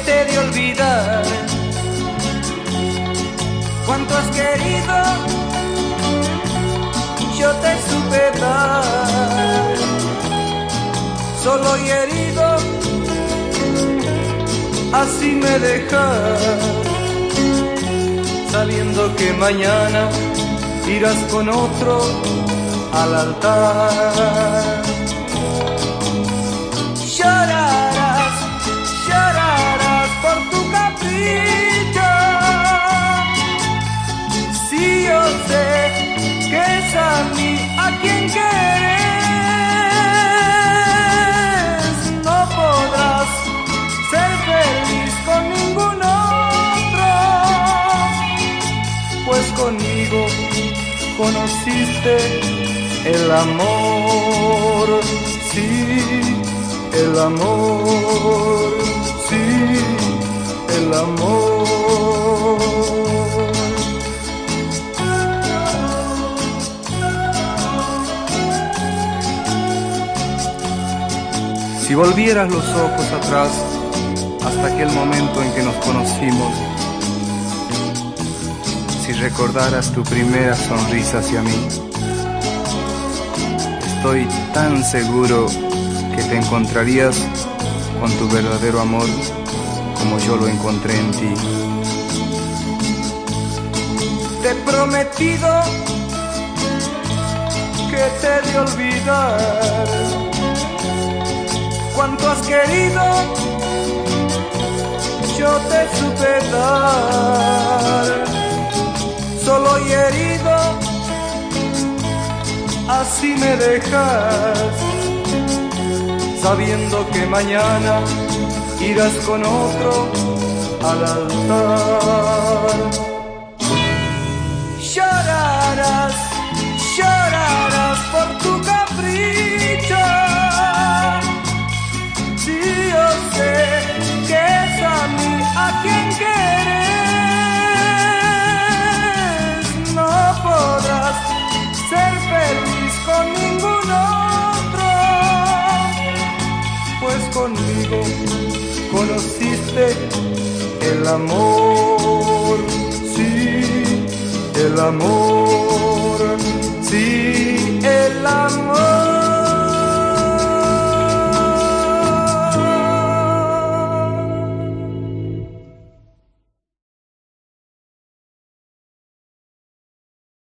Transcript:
te de olvidar. Cuánto has querido, yo te supe dar. Solo y herido, así me dejas, sabiendo que mañana irás con otro al altar. Llorarás, llorarás por tu capricho. Si yo sé que es a mí a quien quieres, no podrás ser feliz con ningún otro, pues conmigo conociste el amor, sí, el amor, sí, el amor. Si volvieras los ojos atrás hasta aquel momento en que nos conocimos, si recordaras tu primera sonrisa hacia mí, estoy tan seguro que te encontrarías con tu verdadero amor como yo lo encontré en ti. Te he prometido que te he de olvidar. Cuánto has querido, yo te supe dar. Solo y herido, así me dejas, sabiendo que mañana irás con otro al altar. Llorarás, llorarás por tu capricho. Si yo sé que es a mí a quien quieres, no podrás ser feliz con ningún otro, pues conmigo conociste el amor, sí, el amor.